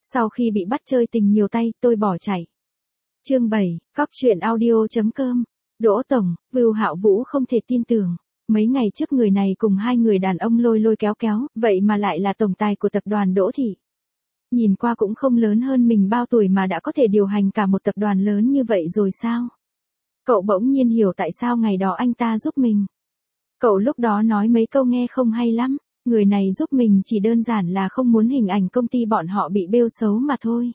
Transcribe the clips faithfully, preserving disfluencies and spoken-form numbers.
Sau khi bị bắt chơi tình nhiều tay, tôi bỏ chạy. Chương bảy, cóc truyện audio.com. Đỗ Tổng, Vưu Hạo Vũ không thể tin tưởng. Mấy ngày trước người này cùng hai người đàn ông lôi lôi kéo kéo, vậy mà lại là tổng tài của tập đoàn Đỗ Thị. Nhìn qua cũng không lớn hơn mình bao tuổi mà đã có thể điều hành cả một tập đoàn lớn như vậy rồi sao? Cậu bỗng nhiên hiểu tại sao ngày đó anh ta giúp mình. Cậu lúc đó nói mấy câu nghe không hay lắm, người này giúp mình chỉ đơn giản là không muốn hình ảnh công ty bọn họ bị bêu xấu mà thôi.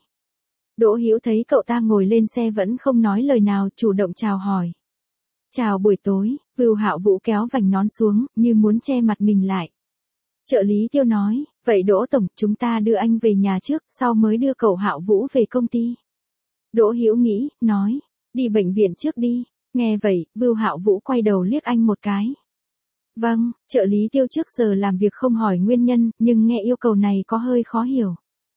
Đỗ Hữu thấy cậu ta ngồi lên xe vẫn không nói lời nào, chủ động chào hỏi. Chào buổi tối, Vưu Hạo Vũ kéo vành nón xuống, như muốn che mặt mình lại. Trợ lý Tiêu nói, vậy Đỗ Tổng, chúng ta đưa anh về nhà trước, sau mới đưa cậu Hạo Vũ về công ty. Đỗ Hữu nghĩ, nói, đi bệnh viện trước đi. Nghe vậy, Vưu Hạo Vũ quay đầu liếc anh một cái. Vâng, trợ lý Tiêu trước giờ làm việc không hỏi nguyên nhân, nhưng nghe yêu cầu này có hơi khó hiểu.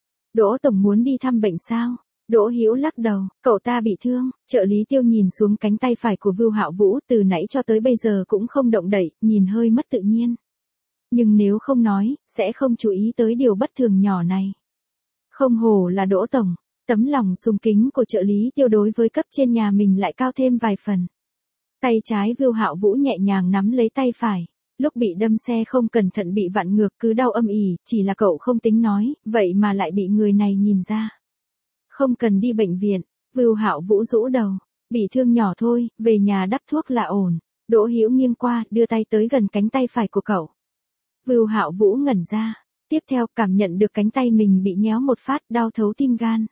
Đỗ Tổng muốn đi thăm bệnh sao? Đỗ Hữu lắc đầu, cậu ta bị thương. Trợ lý Tiêu nhìn xuống cánh tay phải của Vưu Hạo Vũ, từ nãy cho tới bây giờ cũng không động đậy, nhìn hơi mất tự nhiên. Nhưng nếu không nói, sẽ không chú ý tới điều bất thường nhỏ này. Không hổ là Đỗ Tổng, tấm lòng sùng kính của trợ lý Tiêu đối với cấp trên nhà mình lại cao thêm vài phần. Tay trái Vưu Hạo Vũ nhẹ nhàng nắm lấy tay phải. Lúc bị đâm xe không cẩn thận bị vặn ngược cứ đau âm ỉ, chỉ là cậu không tính nói, vậy mà lại bị người này nhìn ra. Không cần đi bệnh viện, Vưu Hạo Vũ rũ đầu, bị thương nhỏ thôi, về nhà đắp thuốc là ổn. Đỗ Hữu nghiêng qua, đưa tay tới gần cánh tay phải của cậu. Vưu Hạo Vũ ngẩn ra, tiếp theo cảm nhận được cánh tay mình bị nhéo một phát, đau thấu tim gan.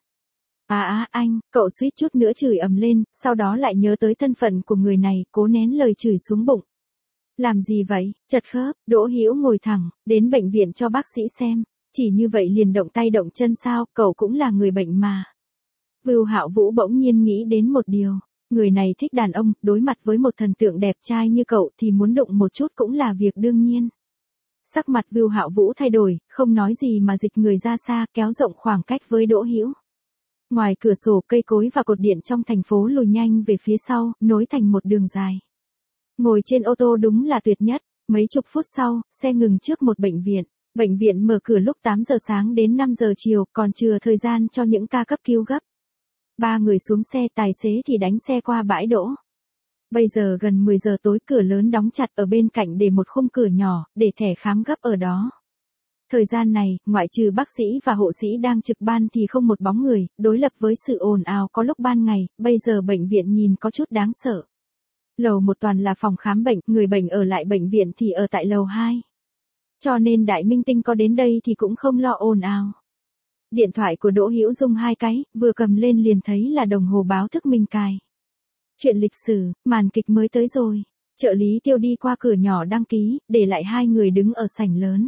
À á anh, cậu suýt chút nữa chửi ầm lên, sau đó lại nhớ tới thân phận của người này, cố nén lời chửi xuống bụng. Làm gì vậy, chật khớp, Đỗ Hữu ngồi thẳng, đến bệnh viện cho bác sĩ xem, chỉ như vậy liền động tay động chân sao, cậu cũng là người bệnh mà. Vưu Hạo Vũ bỗng nhiên nghĩ đến một điều, người này thích đàn ông, đối mặt với một thần tượng đẹp trai như cậu thì muốn đụng một chút cũng là việc đương nhiên. Sắc mặt Vưu Hạo Vũ thay đổi, không nói gì mà dịch người ra xa, kéo rộng khoảng cách với Đỗ Hữu. Ngoài cửa sổ cây cối và cột điện trong thành phố lùi nhanh về phía sau, nối thành một đường dài. Ngồi trên ô tô đúng là tuyệt nhất, mấy chục phút sau, xe ngừng trước một bệnh viện. Bệnh viện mở cửa lúc tám giờ sáng đến năm giờ chiều, còn chừa thời gian cho những ca cấp cứu gấp. Ba người xuống xe, tài xế thì đánh xe qua bãi đỗ. Bây giờ gần mười giờ tối, cửa lớn đóng chặt, ở bên cạnh để một khung cửa nhỏ, để thẻ khám gấp ở đó. Thời gian này, ngoại trừ bác sĩ và hộ sĩ đang trực ban thì không một bóng người, đối lập với sự ồn ào có lúc ban ngày, bây giờ bệnh viện nhìn có chút đáng sợ. Lầu một toàn là phòng khám bệnh, người bệnh ở lại bệnh viện thì ở tại lầu hai. Cho nên đại minh tinh có đến đây thì cũng không lo ồn ào. Điện thoại của Đỗ Hữu rung hai cái, vừa cầm lên liền thấy là đồng hồ báo thức mình cài. Chuyện lịch sử, màn kịch mới tới rồi. Trợ lý Tiêu đi qua cửa nhỏ đăng ký, để lại hai người đứng ở sảnh lớn.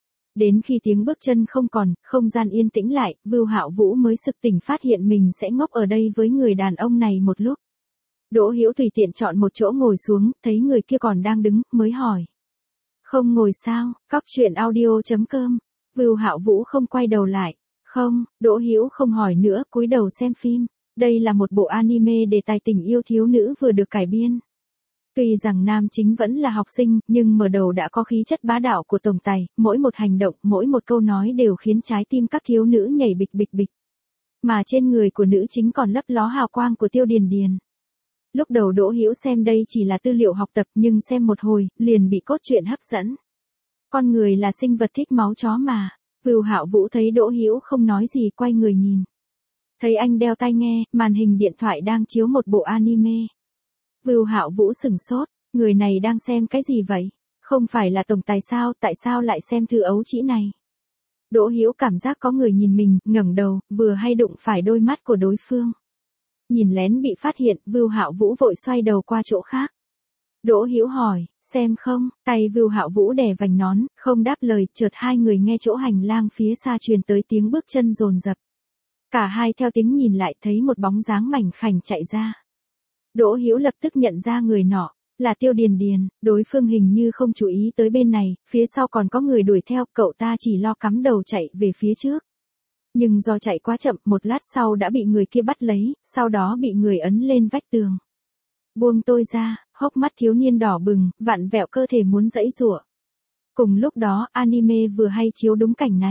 Đến khi tiếng bước chân không còn, không gian yên tĩnh lại, Vưu Hạo Vũ mới sực tỉnh phát hiện mình sẽ ngốc ở đây với người đàn ông này một lúc. Đỗ Hữu tùy tiện chọn một chỗ ngồi xuống, thấy người kia còn đang đứng, mới hỏi. Không ngồi sao, cóc truyện audio.com. Vưu Hạo Vũ không quay đầu lại. Không, Đỗ Hữu không hỏi nữa, cúi đầu xem phim. Đây là một bộ anime đề tài tình yêu thiếu nữ vừa được cải biên. Tuy rằng nam chính vẫn là học sinh, nhưng mở đầu đã có khí chất bá đạo của tổng tài, mỗi một hành động, mỗi một câu nói đều khiến trái tim các thiếu nữ nhảy bịch bịch bịch. Mà trên người của nữ chính còn lấp ló hào quang của Tiêu Điền Điền. Lúc đầu Đỗ Hữu xem đây chỉ là tư liệu học tập, nhưng xem một hồi, liền bị cốt truyện hấp dẫn. Con người là sinh vật thích máu chó mà. Vưu Hạo Vũ thấy Đỗ Hữu không nói gì, quay người nhìn. Thấy anh đeo tai nghe, màn hình điện thoại đang chiếu một bộ anime. Vưu Hạo Vũ sửng sốt, người này đang xem cái gì vậy? Không phải là tổng tài sao, tại sao lại xem thư ấu trĩ này? Đỗ Hữu cảm giác có người nhìn mình, ngẩng đầu, vừa hay đụng phải đôi mắt của đối phương. Nhìn lén bị phát hiện, Vưu Hạo Vũ vội xoay đầu qua chỗ khác. Đỗ Hữu hỏi, xem không? Tay Vưu Hạo Vũ đè vành nón, không đáp lời, chợt hai người nghe chỗ hành lang phía xa truyền tới tiếng bước chân dồn dập. Cả hai theo tiếng nhìn lại thấy một bóng dáng mảnh khảnh chạy ra. Đỗ Hữu lập tức nhận ra người nọ, là Tiêu Điền Điền, đối phương hình như không chú ý tới bên này, phía sau còn có người đuổi theo, cậu ta chỉ lo cắm đầu chạy về phía trước. Nhưng do chạy quá chậm, một lát sau đã bị người kia bắt lấy, sau đó bị người ấn lên vách tường. Buông tôi ra, hốc mắt thiếu niên đỏ bừng, vặn vẹo cơ thể muốn giãy giụa. Cùng lúc đó, anime vừa hay chiếu đúng cảnh này.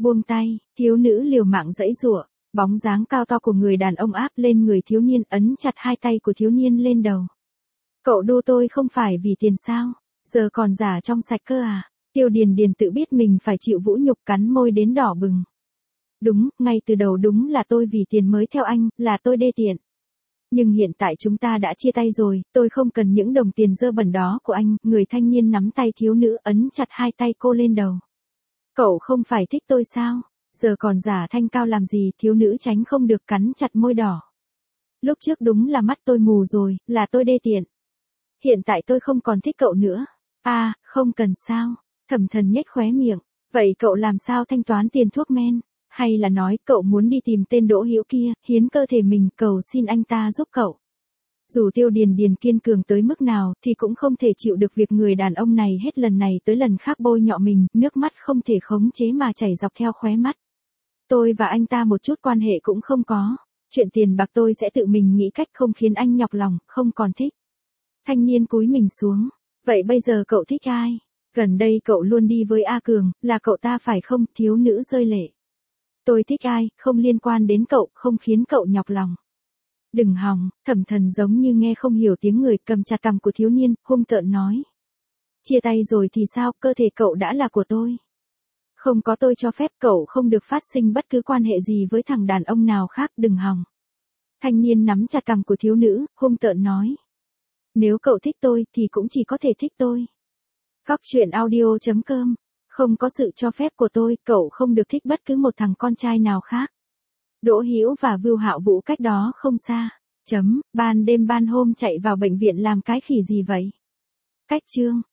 Buông tay, thiếu nữ liều mạng giãy giụa, bóng dáng cao to của người đàn ông áp lên người thiếu niên, ấn chặt hai tay của thiếu niên lên đầu. Cậu đu tôi không phải vì tiền sao? Giờ còn giả trong sạch cơ à? Tiêu Điền Điền tự biết mình phải chịu vũ nhục, cắn môi đến đỏ bừng. Đúng, ngay từ đầu đúng là tôi vì tiền mới theo anh, là tôi đê tiện. Nhưng hiện tại chúng ta đã chia tay rồi, tôi không cần những đồng tiền dơ bẩn đó của anh. Người thanh niên nắm tay thiếu nữ, ấn chặt hai tay cô lên đầu. Cậu không phải thích tôi sao? Giờ còn giả thanh cao làm gì? Thiếu nữ tránh không được cắn chặt môi đỏ. Lúc trước đúng là mắt tôi mù rồi, là tôi đê tiện. Hiện tại tôi không còn thích cậu nữa. À, không cần sao? Thẩm Thần nhếch khóe miệng. Vậy cậu làm sao thanh toán tiền thuốc men? Hay là nói cậu muốn đi tìm tên Đỗ Hữu kia, hiến cơ thể mình cầu xin anh ta giúp cậu? Dù Tiêu Điền Điền kiên cường tới mức nào thì cũng không thể chịu được việc người đàn ông này hết lần này tới lần khác bôi nhọ mình, nước mắt không thể khống chế mà chảy dọc theo khóe mắt. Tôi và anh ta một chút quan hệ cũng không có. Chuyện tiền bạc tôi sẽ tự mình nghĩ cách không khiến anh nhọc lòng, không còn thích. Thanh niên cúi mình xuống. Vậy bây giờ cậu thích ai? Gần đây cậu luôn đi với A Cường, là cậu ta phải không? Thiếu nữ rơi lệ. Tôi thích ai, không liên quan đến cậu, không khiến cậu nhọc lòng. Đừng hòng, Thẩm Thần giống như nghe không hiểu tiếng người, cầm chặt cằm của thiếu niên, hung tợn nói. Chia tay rồi thì sao, cơ thể cậu đã là của tôi. Không có tôi cho phép cậu không được phát sinh bất cứ quan hệ gì với thằng đàn ông nào khác, đừng hòng. Thanh niên nắm chặt cằm của thiếu nữ, hung tợn nói. Nếu cậu thích tôi thì cũng chỉ có thể thích tôi. Góc truyện audio chấm com. Không có sự cho phép của tôi, cậu không được thích bất cứ một thằng con trai nào khác. Đỗ Hữu và Vưu Hạo Vũ cách đó không xa. Chấm, ban đêm ban hôm chạy vào bệnh viện làm cái khỉ gì vậy? Cách chương.